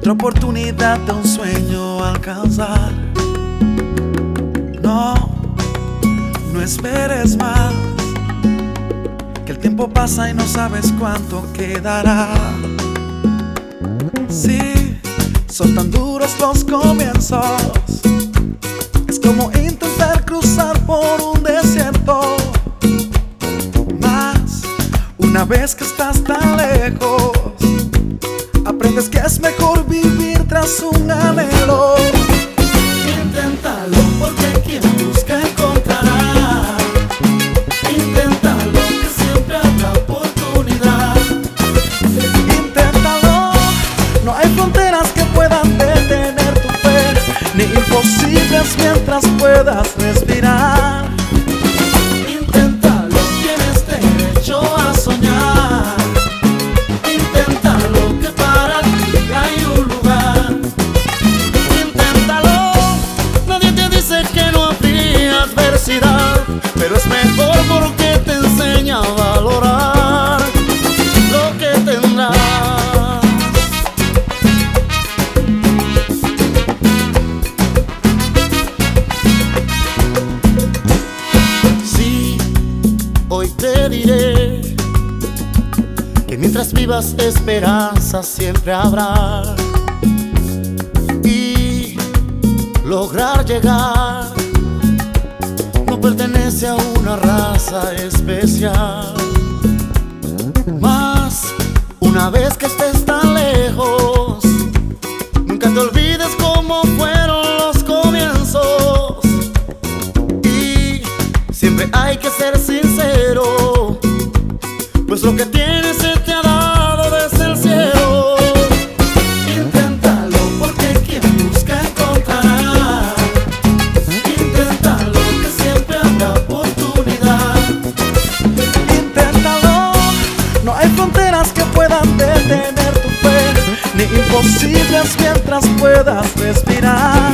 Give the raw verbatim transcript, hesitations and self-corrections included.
otra oportunidad de un sueño alcanzar. No, no esperes más, que el tiempo pasa y no sabes cuánto quedará. Sí, son tan duros los comienzos, es como intentar cruzar por un desierto. Más, una vez que estás tan lejos, aprendes que es mejor vivir tras un anhelo. Inténtalo, porque quien busca encontrará. Inténtalo, que siempre habrá oportunidad. Inténtalo, no hay fronteras que puedan detener tu fe, ni imposibles mientras puedas respirar. Inténtalo, tienes derecho a soñar. Inténtalo, que para ti hay un lugar. Inténtalo, nadie te dice que no habría adversidad, pero es mejor porque te enseña a valorar lo que tendrás. Sí, hoy te diré que mientras vivas esperanza siempre habrá, y lograr llegar no pertenece a una raza especial. Mas una vez que estés tan lejos, nunca te olvides cómo fueron los comienzos, y siempre hay que ser sincero, pues lo que tienes se te ha dado desde el cielo. Inténtalo, porque quien busca encontrará. Inténtalo, que siempre habrá oportunidad. Inténtalo, no hay fronteras que puedan detener tu fe, ni imposibles mientras puedas respirar.